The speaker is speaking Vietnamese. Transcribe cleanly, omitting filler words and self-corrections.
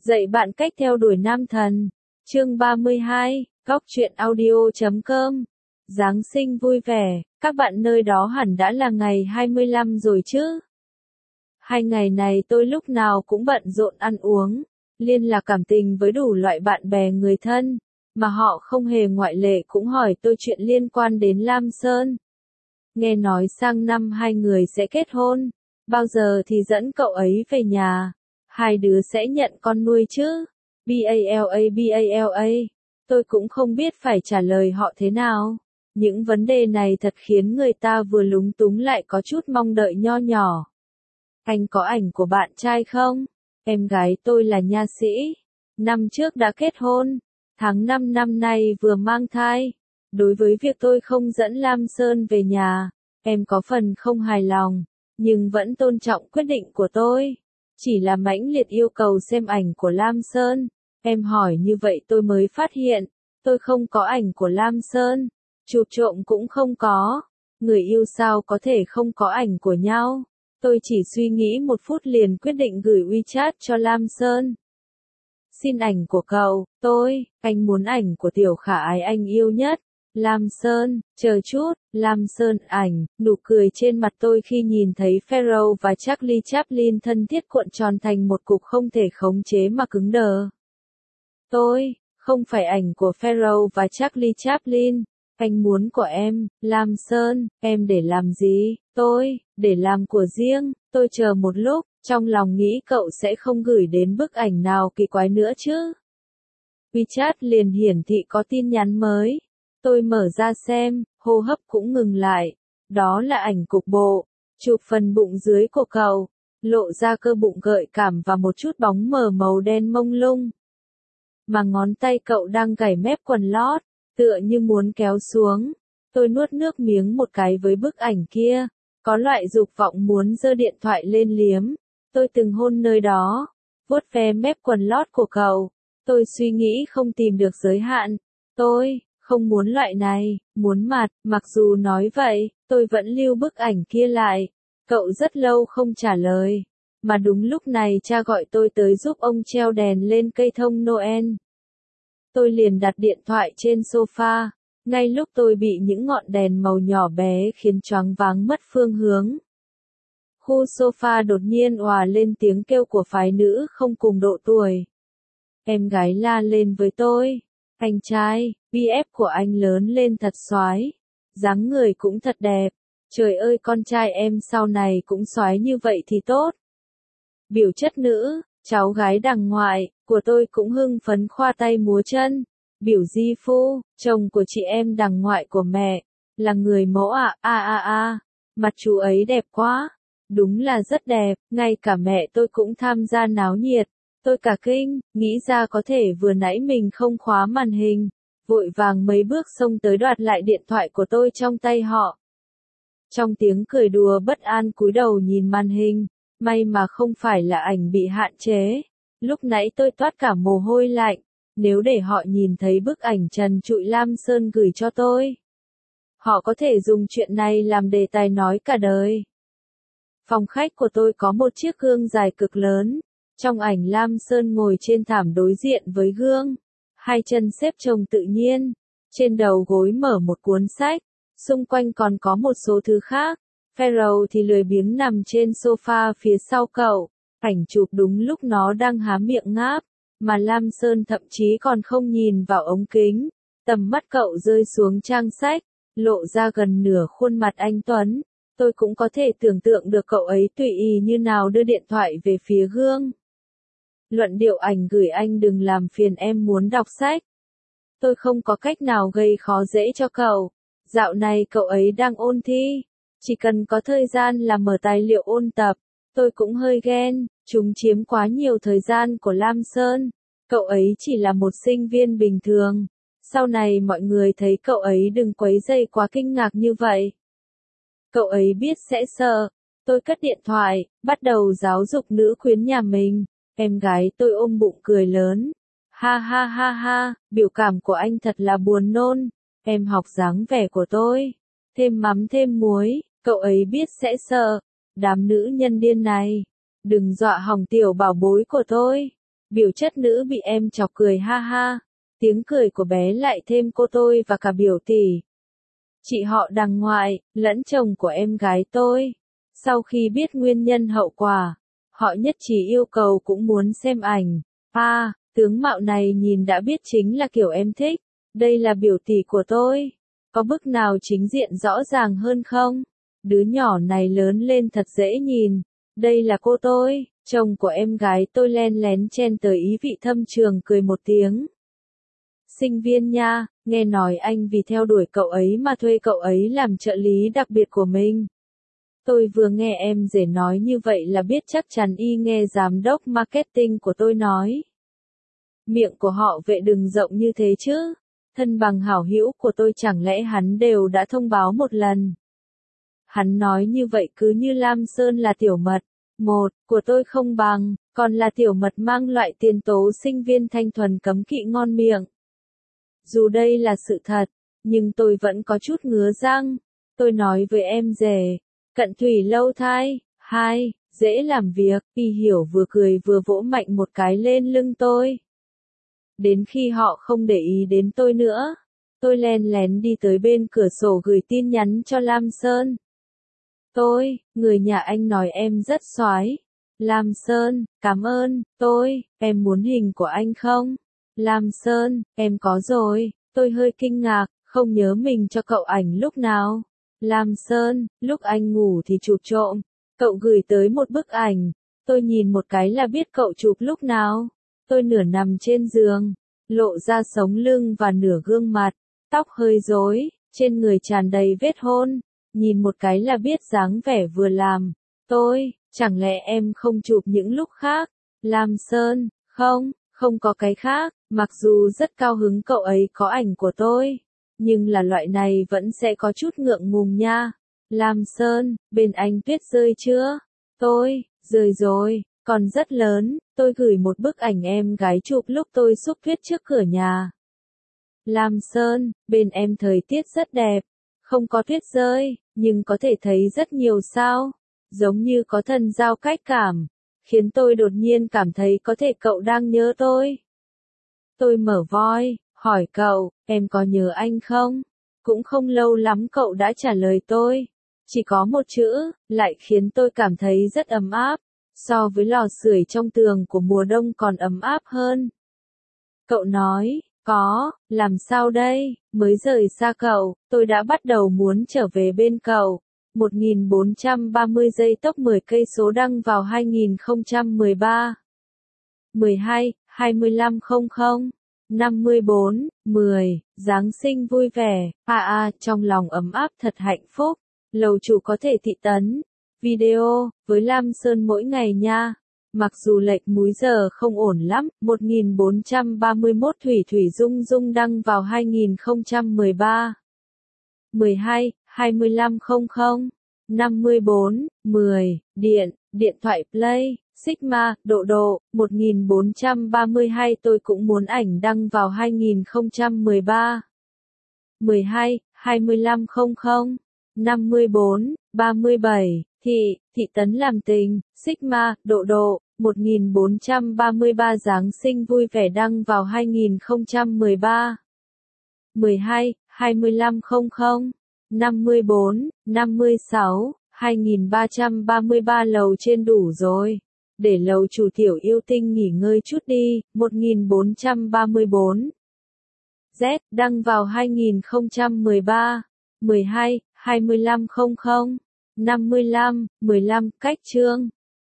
Dạy bạn cách theo đuổi nam thần. Chương 32, Góc truyện audio.com. Giáng sinh vui vẻ, các bạn nơi đó hẳn đã là ngày 25 rồi chứ? 2 ngày này tôi lúc nào cũng bận rộn ăn uống, liên lạc cảm tình với đủ loại bạn bè người thân, mà họ không hề ngoại lệ cũng hỏi tôi chuyện liên quan đến Lam Sơn. Nghe nói sang năm hai người sẽ kết hôn, bao giờ thì dẫn cậu ấy về nhà, hai đứa sẽ nhận con nuôi chứ? Bala. Tôi cũng không biết phải trả lời họ thế nào. Những vấn đề này thật khiến người ta vừa lúng túng lại có chút mong đợi nho nhỏ. Anh có ảnh của bạn trai không? Em gái tôi là nha sĩ. Năm trước đã kết hôn. Tháng 5 năm nay vừa mang thai. Đối với việc tôi không dẫn Lam Sơn về nhà, em có phần không hài lòng, nhưng vẫn tôn trọng quyết định của tôi. Chỉ là mãnh liệt yêu cầu xem ảnh của Lam Sơn. Em hỏi như vậy tôi mới phát hiện, tôi không có ảnh của Lam Sơn. Chụp trộm cũng không có. Người yêu sao có thể không có ảnh của nhau? Tôi chỉ suy nghĩ 1 phút liền quyết định gửi WeChat cho Lam Sơn. Xin ảnh của cậu, anh muốn ảnh của tiểu khả ái anh yêu nhất. Lam Sơn, chờ chút, Lam Sơn ảnh, nụ cười trên mặt tôi khi nhìn thấy Pharoah và Charlie Chaplin thân thiết cuộn tròn thành một cục không thể khống chế mà cứng đờ. Không phải ảnh của Pharoah và Charlie Chaplin, anh muốn của em, Lam Sơn, em để làm gì? Để làm của riêng. Tôi chờ một lúc, trong lòng nghĩ cậu sẽ không gửi đến bức ảnh nào kỳ quái nữa chứ. WeChat liền hiển thị có tin nhắn mới. Tôi mở ra xem, hô hấp cũng ngừng lại. Đó là ảnh cục bộ, chụp phần bụng dưới của cậu, lộ ra cơ bụng gợi cảm và một chút bóng mờ màu đen mông lung. Mà ngón tay cậu đang gảy mép quần lót, tựa như muốn kéo xuống. Tôi nuốt nước miếng một cái với bức ảnh kia, có loại dục vọng muốn giơ điện thoại lên liếm. Tôi từng hôn nơi đó, vuốt ve mép quần lót của cậu. Tôi suy nghĩ không tìm được giới hạn. Tôi không muốn loại này, muốn mặt. Mặc dù nói vậy, tôi vẫn lưu bức ảnh kia lại. Cậu rất lâu không trả lời. Mà đúng lúc này cha gọi tôi tới giúp ông treo đèn lên cây thông Noel. Tôi liền đặt điện thoại trên sofa. Ngay lúc tôi bị những ngọn đèn màu nhỏ bé khiến choáng váng mất phương hướng. Khu sofa đột nhiên òa lên tiếng kêu của phái nữ không cùng độ tuổi. Em gái la lên với tôi. Anh trai, BF của anh lớn lên thật xoái. Dáng người cũng thật đẹp. Trời ơi con trai em sau này cũng xoái như vậy thì tốt. Biểu chất nữ, cháu gái đằng ngoại, của tôi cũng hưng phấn khoa tay múa chân. Biểu di phu, chồng của chị em đằng ngoại của mẹ, là người mẫu ạ. Mặt chú ấy đẹp quá. Đúng là rất đẹp, ngay cả mẹ tôi cũng tham gia náo nhiệt. Tôi cả kinh, nghĩ ra có thể vừa nãy mình không khóa màn hình. Vội vàng mấy bước xông tới đoạt lại điện thoại của tôi trong tay họ. Trong tiếng cười đùa bất an cúi đầu nhìn màn hình, may mà không phải là ảnh bị hạn chế. Lúc nãy tôi toát cả mồ hôi lạnh, nếu để họ nhìn thấy bức ảnh trần trụi Lam Sơn gửi cho tôi. Họ có thể dùng chuyện này làm đề tài nói cả đời. Phòng khách của tôi có một chiếc gương dài cực lớn. Trong ảnh Lam Sơn ngồi trên thảm đối diện với gương. Hai chân xếp chồng tự nhiên. Trên đầu gối mở một cuốn sách. Xung quanh còn có một số thứ khác. Pharoah thì lười biếng nằm trên sofa phía sau cậu. Ảnh chụp đúng lúc nó đang há miệng ngáp. Mà Lam Sơn thậm chí còn không nhìn vào ống kính. Tầm mắt cậu rơi xuống trang sách. Lộ ra gần nửa khuôn mặt anh tuấn. Tôi cũng có thể tưởng tượng được cậu ấy tùy ý như nào đưa điện thoại về phía gương. Luận điệu ảnh gửi anh đừng làm phiền em muốn đọc sách. Tôi không có cách nào gây khó dễ cho cậu. Dạo này cậu ấy đang ôn thi. Chỉ cần có thời gian là mở tài liệu ôn tập. Tôi cũng hơi ghen, chúng chiếm quá nhiều thời gian của Lam Sơn. Cậu ấy chỉ là một sinh viên bình thường. Sau này mọi người thấy cậu ấy đừng quấy rầy quá kinh ngạc như vậy. Cậu ấy biết sẽ sợ. Tôi cất điện thoại, bắt đầu giáo dục nữ khuyến nhà mình. Em gái tôi ôm bụng cười lớn. Ha, biểu cảm của anh thật là buồn nôn. Em học dáng vẻ của tôi. Thêm mắm thêm muối, cậu ấy biết sẽ sợ. Đám nữ nhân điên này. Đừng dọa hỏng tiểu bảo bối của tôi. Biểu chất nữ bị em chọc cười ha ha. Tiếng cười của bé lại thêm cô tôi và cả biểu tỷ. Chị họ đằng ngoại, lẫn chồng của em gái tôi. Sau khi biết nguyên nhân hậu quả, họ nhất trí yêu cầu cũng muốn xem ảnh. Tướng mạo này nhìn đã biết chính là kiểu em thích. Đây là biểu tỷ của tôi. Có bức nào chính diện rõ ràng hơn không? Đứa nhỏ này lớn lên thật dễ nhìn. Đây là cô tôi, chồng của em gái tôi len lén chen tới ý vị thâm trường cười một tiếng. Sinh viên nha, nghe nói anh vì theo đuổi cậu ấy mà thuê cậu ấy làm trợ lý đặc biệt của mình. Tôi vừa nghe em rể nói như vậy là biết chắc chắn y nghe giám đốc marketing của tôi nói. Miệng của họ vệ đừng rộng như thế chứ. Thân bằng hảo hữu của tôi chẳng lẽ hắn đều đã thông báo một lần. Hắn nói như vậy cứ như Lam Sơn là tiểu mật. Một, của tôi không bằng, còn là tiểu mật mang loại tiền tố sinh viên thanh thuần cấm kỵ ngon miệng. Dù đây là sự thật, nhưng tôi vẫn có chút ngứa răng. Tôi nói với em rể, cận thủy lâu thai, 2, dễ làm việc, y hiểu vừa cười vừa vỗ mạnh một cái lên lưng tôi. Đến khi họ không để ý đến tôi nữa, tôi len lén đi tới bên cửa sổ gửi tin nhắn cho Lam Sơn. Người nhà anh nói em rất xoái. Lam Sơn, cảm ơn, em muốn hình của anh không? Lam Sơn, em có rồi, tôi hơi kinh ngạc, không nhớ mình cho cậu ảnh lúc nào. Lam Sơn, lúc anh ngủ thì chụp trộm, cậu gửi tới một bức ảnh, tôi nhìn một cái là biết cậu chụp lúc nào. Tôi nửa nằm trên giường, lộ ra sống lưng và nửa gương mặt, tóc hơi rối, trên người tràn đầy vết hôn, nhìn một cái là biết dáng vẻ vừa làm. Chẳng lẽ em không chụp những lúc khác? Lam Sơn, không có cái khác, mặc dù rất cao hứng cậu ấy có ảnh của tôi, nhưng là loại này vẫn sẽ có chút ngượng ngùng nha. Lam Sơn, bên anh tuyết rơi chưa? Rơi rồi, còn rất lớn, tôi gửi một bức ảnh em gái chụp lúc tôi xúc tuyết trước cửa nhà. Lam Sơn, bên em thời tiết rất đẹp, không có tuyết rơi, nhưng có thể thấy rất nhiều sao, giống như có thần giao cách cảm, khiến tôi đột nhiên cảm thấy có thể cậu đang nhớ tôi. Tôi mở voi, hỏi cậu, em có nhớ anh không? Cũng không lâu lắm cậu đã trả lời tôi. Chỉ có một chữ, lại khiến tôi cảm thấy rất ấm áp, so với lò sưởi trong tường của mùa đông còn ấm áp hơn. Cậu nói, có, làm sao đây, mới rời xa cậu, tôi đã bắt đầu muốn trở về bên cậu. 1430 giây tốc 10 cây số đăng vào 2013. 12, 2500, 54, 10, Giáng sinh vui vẻ, trong lòng ấm áp thật hạnh phúc. Lầu chủ có thể thị tấn. Video, với Lam Sơn mỗi ngày nha. Mặc dù lệch múi giờ không ổn lắm, 1431 Thủy Thủy Dung Dung đăng vào 2013. 12, 2500, 54, 10, điện thoại Play, Sigma, độ, 1432 tôi cũng muốn ảnh đăng vào 2013. 12, 2500, 54, 37, thị tấn làm tình, Sigma, độ, 1433 Giáng sinh vui vẻ đăng vào 2013. 12, 2500, 54, 56, 2333 lầu trên đủ rồi. Để lầu chủ tiểu yêu tinh nghỉ ngơi chút đi, 1434. Z, đăng vào 2013. 12, 2500, 55, 15, cách chương.